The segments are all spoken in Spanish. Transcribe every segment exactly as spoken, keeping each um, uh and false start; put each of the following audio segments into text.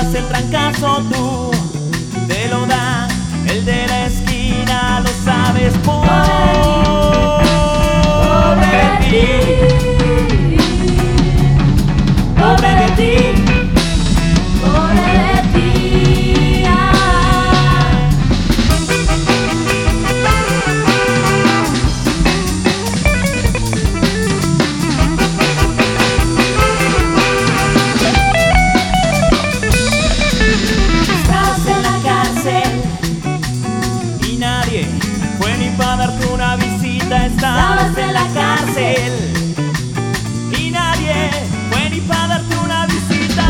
das el trancazo tú, te lo da el de la esquina, lo sabes. Pobre de ti, pobre de ti, pobre de ti. Fue ni para darte una visita, estabas en la cárcel. Y nadie fue ni para darte una visita.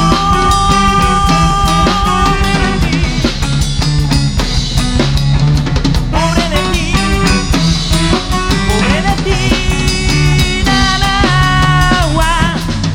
Pobre de ti, pobre de ti, na, na, gua.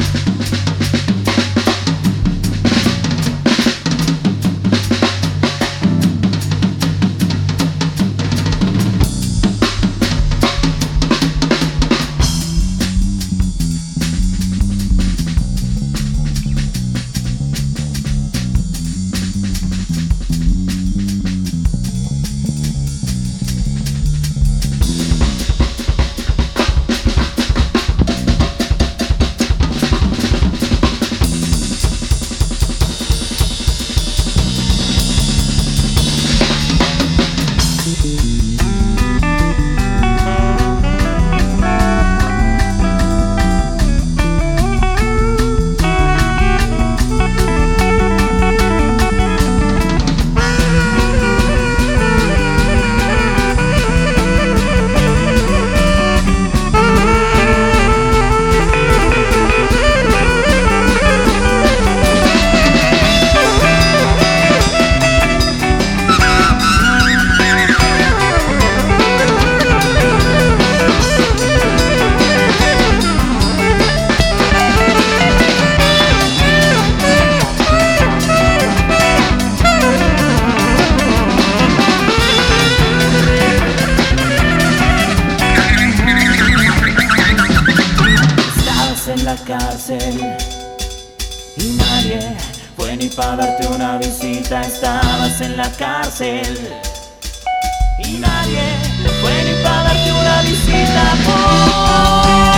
En la cárcel y nadie fue ni para darte una visita, estabas en la cárcel y nadie fue ni para darte una visita. Oh.